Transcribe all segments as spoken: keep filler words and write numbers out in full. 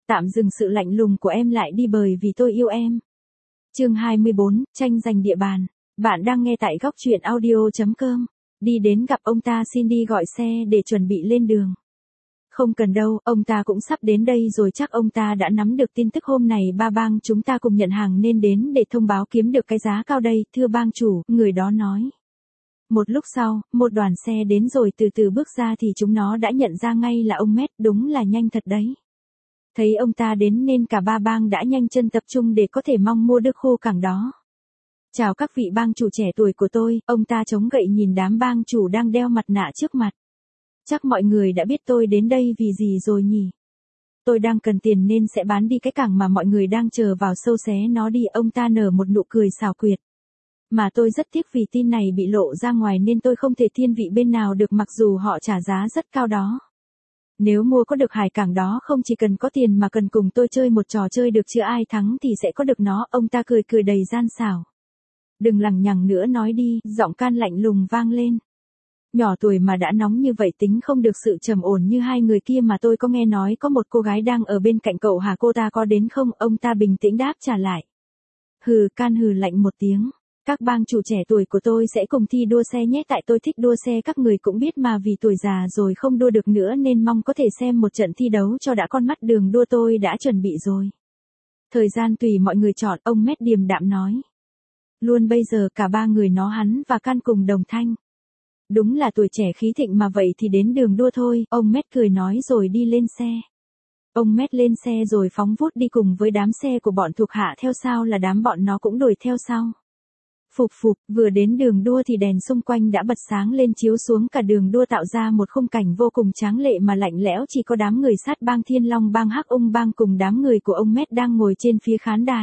Tạm dừng sự lạnh lùng của em lại đi bởi vì tôi yêu em. Chương hai mươi bốn, tranh giành địa bàn. Bạn đang nghe tại góc truyện audio chấm com. Đi đến gặp ông ta xin đi gọi xe để chuẩn bị lên đường. Không cần đâu, ông ta cũng sắp đến đây rồi, chắc ông ta đã nắm được tin tức hôm này ba bang chúng ta cùng nhận hàng nên đến để thông báo kiếm được cái giá cao đây, thưa bang chủ, người đó nói. Một lúc sau, một đoàn xe đến rồi từ từ bước ra thì chúng nó đã nhận ra ngay là ông Mét, đúng là nhanh thật đấy. Thấy ông ta đến nên cả ba bang đã nhanh chân tập trung để có thể mong mua được khô cảng đó. Chào các vị bang chủ trẻ tuổi của tôi, ông ta chống gậy nhìn đám bang chủ đang đeo mặt nạ trước mặt. Chắc mọi người đã biết tôi đến đây vì gì rồi nhỉ? Tôi đang cần tiền nên sẽ bán đi cái cảng mà mọi người đang chờ vào sâu xé nó đi, ông ta nở một nụ cười xảo quyệt. Mà tôi rất tiếc vì tin này bị lộ ra ngoài nên tôi không thể thiên vị bên nào được mặc dù họ trả giá rất cao đó. Nếu mua có được hải cảng đó không chỉ cần có tiền mà cần cùng tôi chơi một trò chơi được chưa, ai thắng thì sẽ có được nó, ông ta cười cười đầy gian xảo. Đừng lằng nhằng nữa, nói đi, giọng can lạnh lùng vang lên. Nhỏ tuổi mà đã nóng như vậy, tính không được sự trầm ổn như hai người kia mà tôi có nghe nói có một cô gái đang ở bên cạnh cậu hả, cô ta có đến không? Ông ta bình tĩnh đáp trả lại. Hừ, can hừ lạnh một tiếng. Các bang chủ trẻ tuổi của tôi sẽ cùng thi đua xe nhé, tại tôi thích đua xe, các người cũng biết mà, vì tuổi già rồi không đua được nữa nên mong có thể xem một trận thi đấu cho đã con mắt, đường đua tôi đã chuẩn bị rồi. Thời gian tùy mọi người chọn, ông Mét điềm đạm nói. Luôn bây giờ cả ba người nó hắn và can cùng đồng thanh. Đúng là tuổi trẻ khí thịnh mà, vậy thì đến đường đua thôi, ông Mét cười nói rồi đi lên xe. Ông Mét lên xe rồi phóng vút đi cùng với đám xe của bọn thuộc hạ theo sau, là đám bọn nó cũng đuổi theo sau. Phục phục, vừa đến đường đua thì đèn xung quanh đã bật sáng lên chiếu xuống cả đường đua, tạo ra một khung cảnh vô cùng tráng lệ mà lạnh lẽo, chỉ có đám người sát bang Thiên Long bang, Hắc Ung bang cùng đám người của ông Mét đang ngồi trên phía khán đài.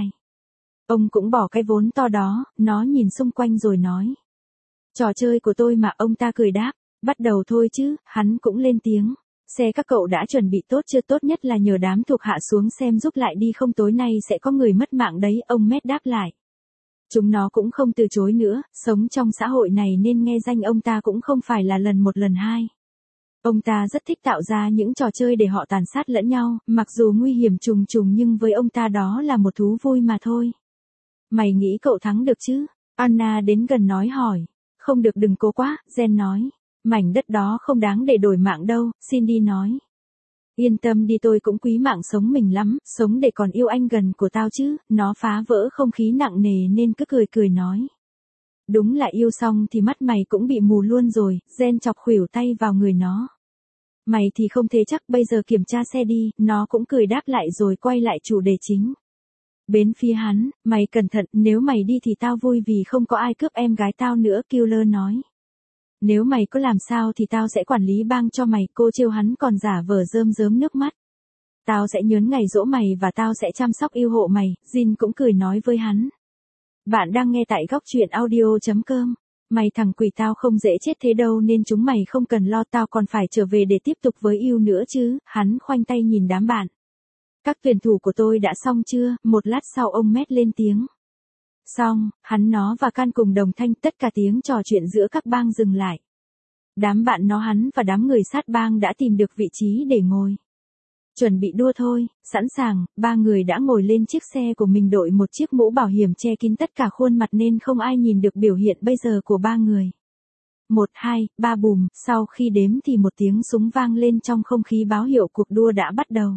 Ông cũng bỏ cái vốn to đó, nó nhìn xung quanh rồi nói. Trò chơi của tôi mà, ông ta cười đáp, bắt đầu thôi chứ, hắn cũng lên tiếng. Xe các cậu đã chuẩn bị tốt chưa? Tốt nhất là nhờ đám thuộc hạ xuống xem giúp lại đi, không tối nay sẽ có người mất mạng đấy, ông Mét đáp lại. Chúng nó cũng không từ chối nữa, sống trong xã hội này nên nghe danh ông ta cũng không phải là lần một lần hai. Ông ta rất thích tạo ra những trò chơi để họ tàn sát lẫn nhau, mặc dù nguy hiểm trùng trùng nhưng với ông ta đó là một thú vui mà thôi. Mày nghĩ cậu thắng được chứ? Anna đến gần nói hỏi. Không được, đừng cố quá, Jen nói. Mảnh đất đó không đáng để đổi mạng đâu, Cindy nói. Yên tâm đi, tôi cũng quý mạng sống mình lắm, sống để còn yêu anh gần của tao chứ, nó phá vỡ không khí nặng nề nên cứ cười cười nói. Đúng là yêu xong thì mắt mày cũng bị mù luôn rồi, Jen chọc khuỷu tay vào người nó. Mày thì không thế chắc, bây giờ kiểm tra xe đi, nó cũng cười đáp lại rồi quay lại chủ đề chính. Bên phía hắn, mày cẩn thận, nếu mày đi thì tao vui vì không có ai cướp em gái tao nữa, Killer nói. Nếu mày có làm sao thì tao sẽ quản lý bang cho mày, cô trêu hắn còn giả vờ rơm rớm nước mắt. Tao sẽ nhớn ngày dỗ mày và tao sẽ chăm sóc yêu hộ mày, Jin cũng cười nói với hắn. Bạn đang nghe tại góc truyện audio chấm com. Mày thằng quỷ, tao không dễ chết thế đâu nên chúng mày không cần lo, tao còn phải trở về để tiếp tục với yêu nữa chứ, hắn khoanh tay nhìn đám bạn. Các tuyển thủ của tôi đã xong chưa? Một lát sau ông Mét lên tiếng. Xong, hắn nó và can cùng đồng thanh, tất cả tiếng trò chuyện giữa các bang dừng lại. Đám bạn nó, hắn và đám người sát bang đã tìm được vị trí để ngồi. Chuẩn bị đua thôi, sẵn sàng, ba người đã ngồi lên chiếc xe của mình, đội một chiếc mũ bảo hiểm che kín tất cả khuôn mặt nên không ai nhìn được biểu hiện bây giờ của ba người. Một, hai, ba bùm, sau khi đếm thì một tiếng súng vang lên, trong không khí báo hiệu cuộc đua đã bắt đầu.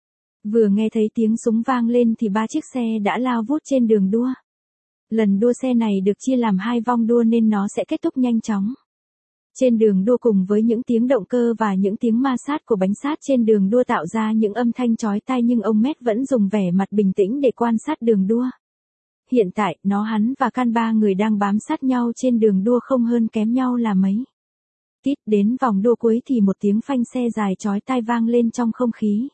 Vừa nghe thấy tiếng súng vang lên thì ba chiếc xe đã lao vút trên đường đua. Lần đua xe này được chia làm hai vòng đua nên nó sẽ kết thúc nhanh chóng. Trên đường đua cùng với những tiếng động cơ và những tiếng ma sát của bánh sát trên đường đua tạo ra những âm thanh chói tai, nhưng ông Mét vẫn dùng vẻ mặt bình tĩnh để quan sát đường đua. Hiện tại, nó hắn và can ba người đang bám sát nhau trên đường đua không hơn kém nhau là mấy. Tít đến vòng đua cuối thì một tiếng phanh xe dài chói tai vang lên trong không khí.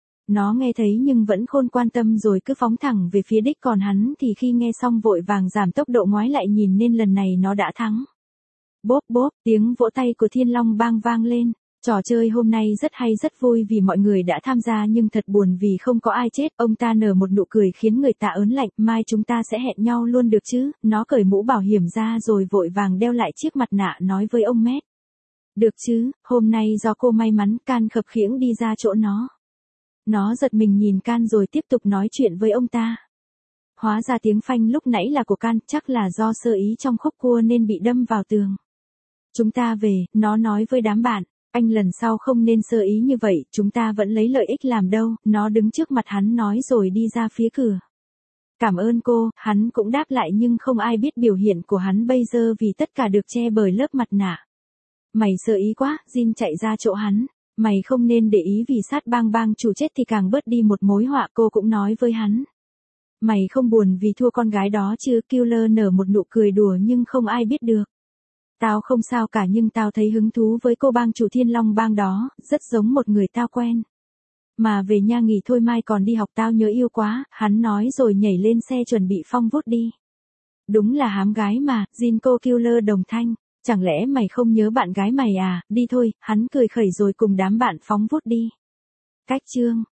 Nó nghe thấy nhưng vẫn khôn quan tâm rồi cứ phóng thẳng về phía đích, còn hắn thì khi nghe xong vội vàng giảm tốc độ ngoái lại nhìn nên lần này nó đã thắng. Bốp bốp, tiếng vỗ tay của Thiên Long bang vang lên. Trò chơi hôm nay rất hay, rất vui vì mọi người đã tham gia nhưng thật buồn vì không có ai chết. Ông ta nở một nụ cười khiến người ta ớn lạnh, mai chúng ta sẽ hẹn nhau luôn được chứ. Nó cởi mũ bảo hiểm ra rồi vội vàng đeo lại chiếc mặt nạ nói với ông Mét. Được chứ, hôm nay do cô may mắn, can khập khiễng đi ra chỗ nó. Nó giật mình nhìn Can rồi tiếp tục nói chuyện với ông ta. Hóa ra tiếng phanh lúc nãy là của Can, chắc là do sơ ý trong khúc cua nên bị đâm vào tường. Chúng ta về, nó nói với đám bạn, anh lần sau không nên sơ ý như vậy, chúng ta vẫn lấy lợi ích làm đâu, nó đứng trước mặt hắn nói rồi đi ra phía cửa. Cảm ơn cô, hắn cũng đáp lại nhưng không ai biết biểu hiện của hắn bây giờ vì tất cả được che bởi lớp mặt nạ. Mày sơ ý quá, Jin chạy ra chỗ hắn. Mày không nên để ý vì sát bang bang chủ chết thì càng bớt đi một mối họa, cô cũng nói với hắn. Mày không buồn vì thua con gái đó chứ, Killer nở một nụ cười đùa nhưng không ai biết được. Tao không sao cả nhưng tao thấy hứng thú với cô bang chủ Thiên Long bang đó, rất giống một người tao quen. Mà về nhà nghỉ thôi, mai còn đi học, tao nhớ yêu quá, hắn nói rồi nhảy lên xe chuẩn bị phong vút đi. Đúng là hám gái mà, Jin cô Killer đồng thanh, chẳng lẽ mày không nhớ bạn gái mày à, đi thôi, hắn cười khẩy rồi cùng đám bạn phóng vút đi. Cách chương